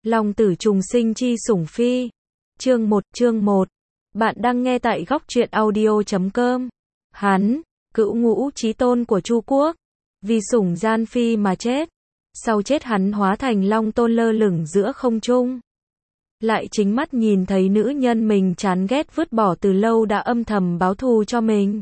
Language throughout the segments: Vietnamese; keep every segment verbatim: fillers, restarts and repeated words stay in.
Long tử trùng sinh chi sủng phi. Chương một, chương một. Bạn đang nghe tại góc truyện audio chấm com. Hắn, cữu ngũ chí tôn của Chu quốc, vì sủng gian phi mà chết. Sau chết hắn hóa thành long tôn lơ lửng giữa không trung. Lại chính mắt nhìn thấy nữ nhân mình chán ghét vứt bỏ từ lâu đã âm thầm báo thù cho mình.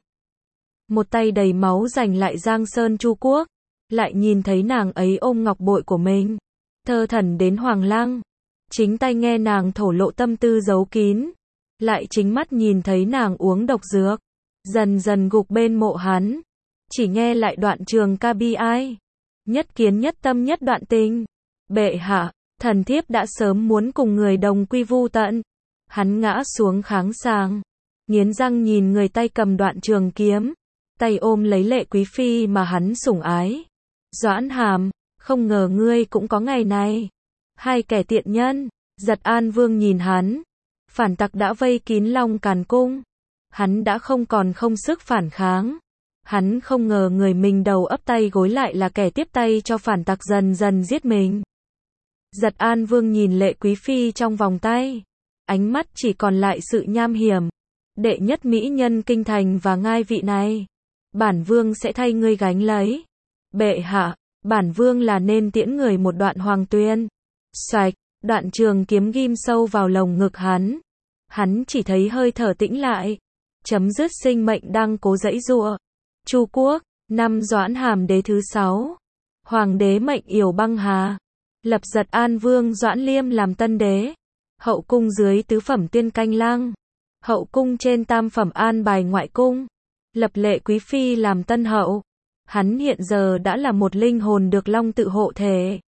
Một tay đầy máu giành lại Giang Sơn Chu quốc. Lại nhìn thấy nàng ấy ôm ngọc bội của mình. Thơ thẩn đến Hoàng Lăng. Chính tay nghe nàng thổ lộ tâm tư giấu kín. Lại chính mắt nhìn thấy nàng uống độc dược. Dần dần gục bên mộ hắn. Chỉ nghe lại đoạn trường ca bi ai. Nhất kiến nhất tâm nhất đoạn tình. Bệ hạ, thần thiếp đã sớm muốn cùng người đồng quy vu tận. Hắn ngã xuống kháng sàng. Nghiến răng nhìn người tay cầm đoạn trường kiếm. Tay ôm lấy Lệ Quý Phi mà hắn sủng ái. Doãn Hàm, không ngờ ngươi cũng có ngày này. Hai kẻ tiện nhân. Giật An Vương nhìn hắn. Phản tặc đã vây kín Long Càn Cung. Hắn đã không còn không sức phản kháng. Hắn không ngờ người mình đầu ấp tay gối lại là kẻ tiếp tay cho phản tặc dần dần giết mình. Giật An Vương nhìn Lệ Quý Phi trong vòng tay. Ánh mắt chỉ còn lại sự nham hiểm. Đệ nhất mỹ nhân kinh thành và ngai vị này. Bản vương sẽ thay ngươi gánh lấy. Bệ hạ, bản vương là nên tiễn người một đoạn hoàng tuyên. Xoạch, đoạn trường kiếm ghim sâu vào lồng ngực hắn. Hắn chỉ thấy hơi thở tĩnh lại. Chấm dứt sinh mệnh đang cố giãy giụa. Chu quốc, năm Doãn Hàm đế thứ sáu. Hoàng đế mệnh Yểu Băng Hà. Lập Giật An Vương Doãn Liêm làm tân đế. Hậu cung dưới tứ phẩm tiên canh lang. Hậu cung trên tam phẩm an bài ngoại cung. Lập Lệ Quý Phi làm tân hậu. Hắn hiện giờ đã là một linh hồn được Long tự hộ thể.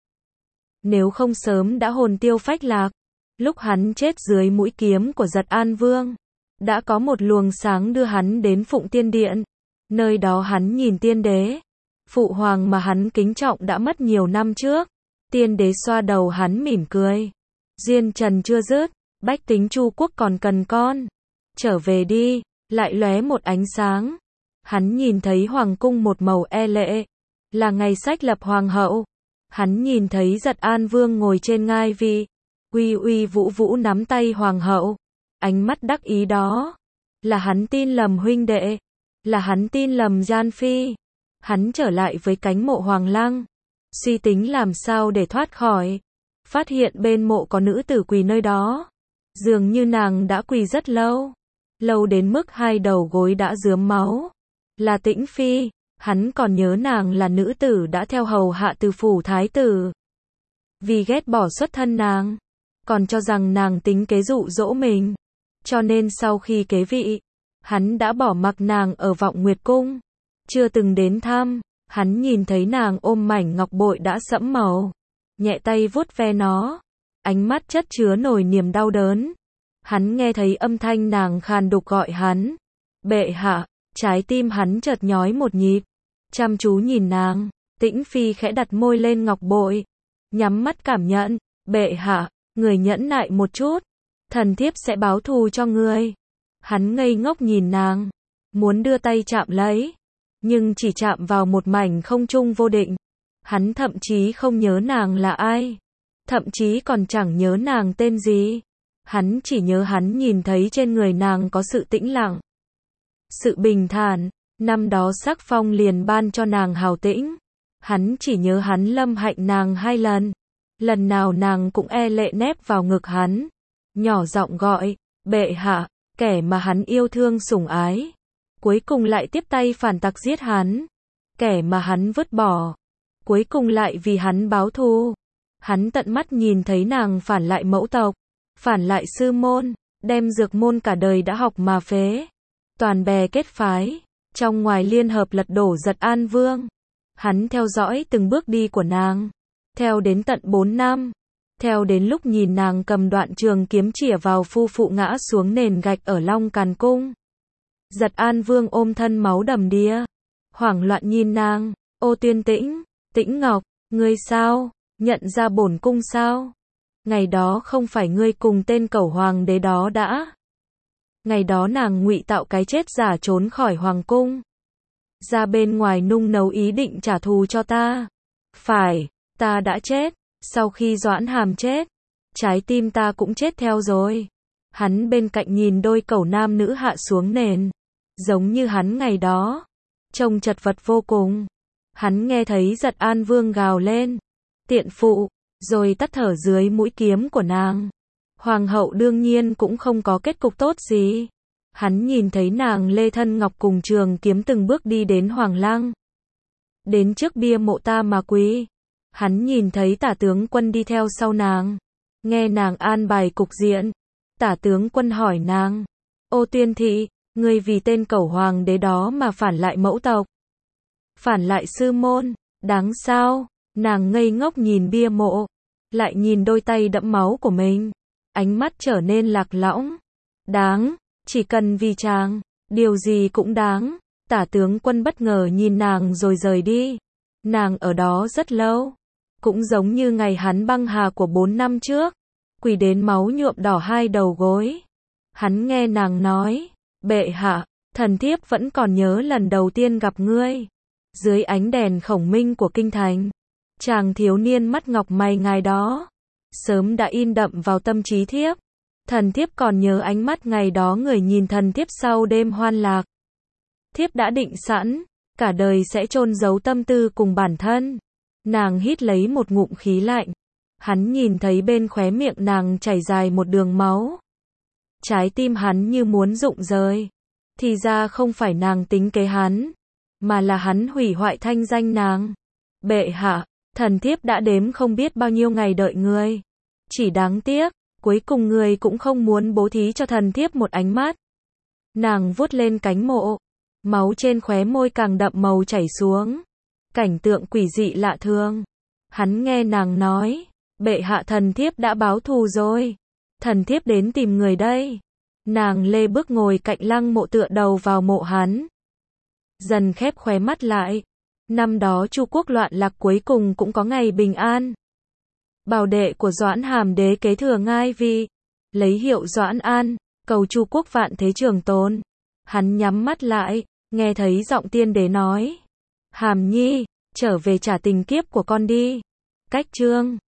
Nếu không sớm đã hồn tiêu phách lạc. Lúc hắn chết dưới mũi kiếm của Giật An Vương, đã có một luồng sáng đưa hắn đến Phụng Tiên Điện. Nơi đó hắn nhìn tiên đế. Phụ hoàng mà hắn kính trọng đã mất nhiều năm trước. Tiên đế xoa đầu hắn mỉm cười. Duyên trần chưa dứt, bách tính Chu quốc còn cần con. Trở về đi, lại lóe một ánh sáng. Hắn nhìn thấy hoàng cung một màu e lệ. Là ngày sách lập hoàng hậu. Hắn nhìn thấy Giật An Vương ngồi trên ngai vị. Uy uy vũ vũ nắm tay hoàng hậu. Ánh mắt đắc ý đó. Là hắn tin lầm huynh đệ. Là hắn tin lầm gian phi. Hắn trở lại với cánh mộ Hoàng Lăng. Suy tính làm sao để thoát khỏi. Phát hiện bên mộ có nữ tử quỳ nơi đó. Dường như nàng đã quỳ rất lâu. Lâu đến mức hai đầu gối đã rướm máu. Là Tĩnh Phi. Hắn còn nhớ nàng là nữ tử đã theo hầu hạ từ phủ thái tử. Vì ghét bỏ xuất thân nàng. Còn cho rằng nàng tính kế dụ dỗ mình. Cho nên sau khi kế vị, hắn đã bỏ mặc nàng ở Vọng Nguyệt Cung. Chưa từng đến thăm, hắn nhìn thấy nàng ôm mảnh ngọc bội đã sẫm màu. Nhẹ tay vuốt ve nó. Ánh mắt chất chứa nỗi niềm đau đớn. Hắn nghe thấy âm thanh nàng khàn đục gọi hắn. Bệ hạ, trái tim hắn chợt nhói một nhịp. Chăm chú nhìn nàng, Tĩnh Phi khẽ đặt môi lên ngọc bội. Nhắm mắt cảm nhận, bệ hạ, người nhẫn nại một chút. Thần thiếp sẽ báo thù cho ngươi. Hắn ngây ngốc nhìn nàng. Muốn đưa tay chạm lấy. Nhưng chỉ chạm vào một mảnh không trung vô định. Hắn thậm chí không nhớ nàng là ai. Thậm chí còn chẳng nhớ nàng tên gì. Hắn chỉ nhớ hắn nhìn thấy trên người nàng có sự tĩnh lặng. Sự bình thản. Năm đó sắc phong liền ban cho nàng hào tĩnh. Hắn chỉ nhớ hắn lâm hạnh nàng hai lần. Lần nào nàng cũng e lệ nép vào ngực hắn. Nhỏ giọng gọi, bệ hạ, kẻ mà hắn yêu thương sủng ái. Cuối cùng lại tiếp tay phản tặc giết hắn. Kẻ mà hắn vứt bỏ. Cuối cùng lại vì hắn báo thù. Hắn tận mắt nhìn thấy nàng phản lại mẫu tộc. Phản lại sư môn. Đem dược môn cả đời đã học mà phế. Toàn bè kết phái. Trong ngoài liên hợp lật đổ Giật An Vương. Hắn theo dõi từng bước đi của nàng. Theo đến tận bốn năm. Theo đến lúc nhìn nàng cầm đoạn trường kiếm chĩa vào phu phụ ngã xuống nền gạch ở Long Càn Cung. Giật An Vương ôm thân máu đầm đìa. Hoảng loạn nhìn nàng. Ô Tuyên Tĩnh, Tĩnh Ngọc, ngươi sao? Nhận ra bổn cung sao? Ngày đó không phải ngươi cùng tên cẩu hoàng đế đó đã. Ngày đó nàng ngụy tạo cái chết giả trốn khỏi hoàng cung. Ra bên ngoài nung nấu ý định trả thù cho ta. Phải, ta đã chết. Sau khi Doãn Hàm chết, trái tim ta cũng chết theo rồi. Hắn bên cạnh nhìn đôi cẩu nam nữ hạ xuống nền, giống như hắn ngày đó, trông chật vật vô cùng. Hắn nghe thấy Giật An Vương gào lên, tiện phụ, rồi tắt thở dưới mũi kiếm của nàng. Hoàng hậu đương nhiên cũng không có kết cục tốt gì. Hắn nhìn thấy nàng lê thân ngọc cùng trường kiếm từng bước đi đến Hoàng lăng, đến trước bia mộ ta mà quỳ. Hắn nhìn thấy Tả tướng quân đi theo sau nàng, nghe nàng an bài cục diện. Tả tướng quân hỏi nàng, ô Tuyên thị, ngươi vì tên cẩu hoàng đế đó mà phản lại mẫu tộc, phản lại sư môn, đáng sao? Nàng ngây ngốc nhìn bia mộ, lại nhìn đôi tay đẫm máu của mình, ánh mắt trở nên lạc lõng. Đáng, chỉ cần vì chàng, điều gì cũng đáng. Tả tướng quân bất ngờ nhìn nàng rồi rời đi. Nàng ở đó rất lâu, cũng giống như ngày hắn băng hà của bốn năm trước, quỳ đến máu nhuộm đỏ hai đầu gối. Hắn nghe nàng nói, bệ hạ, thần thiếp vẫn còn nhớ lần đầu tiên gặp ngươi, dưới ánh đèn khổng minh của kinh thành. Chàng thiếu niên mắt ngọc mày ngài đó, sớm đã in đậm vào tâm trí thiếp. Thần thiếp còn nhớ ánh mắt ngày đó người nhìn thần thiếp sau đêm hoan lạc. Thiếp đã định sẵn, cả đời sẽ chôn giấu tâm tư cùng bản thân. Nàng hít lấy một ngụm khí lạnh. Hắn nhìn thấy bên khóe miệng nàng chảy dài một đường máu. Trái tim hắn như muốn rụng rời. Thì ra không phải nàng tính kế hắn, mà là hắn hủy hoại thanh danh nàng. Bệ hạ, thần thiếp đã đếm không biết bao nhiêu ngày đợi ngươi. Chỉ đáng tiếc, cuối cùng ngươi cũng không muốn bố thí cho thần thiếp một ánh mắt. Nàng vuốt lên cánh mộ, máu trên khóe môi càng đậm màu chảy xuống. Cảnh tượng quỷ dị lạ thường. Hắn nghe nàng nói, bệ hạ thần thiếp đã báo thù rồi. Thần thiếp đến tìm người đây. Nàng lê bước ngồi cạnh lăng mộ tựa đầu vào mộ hắn. Dần khép khóe mắt lại. Năm đó Chu quốc loạn lạc cuối cùng cũng có ngày bình an. Bảo đệ của Doãn Hàm đế kế thừa ngai vị, lấy hiệu Doãn An, cầu Chu quốc vạn thế trường tồn. Hắn nhắm mắt lại, nghe thấy giọng tiên đế nói, Hàm nhi, trở về trả tình kiếp của con đi. Cách chương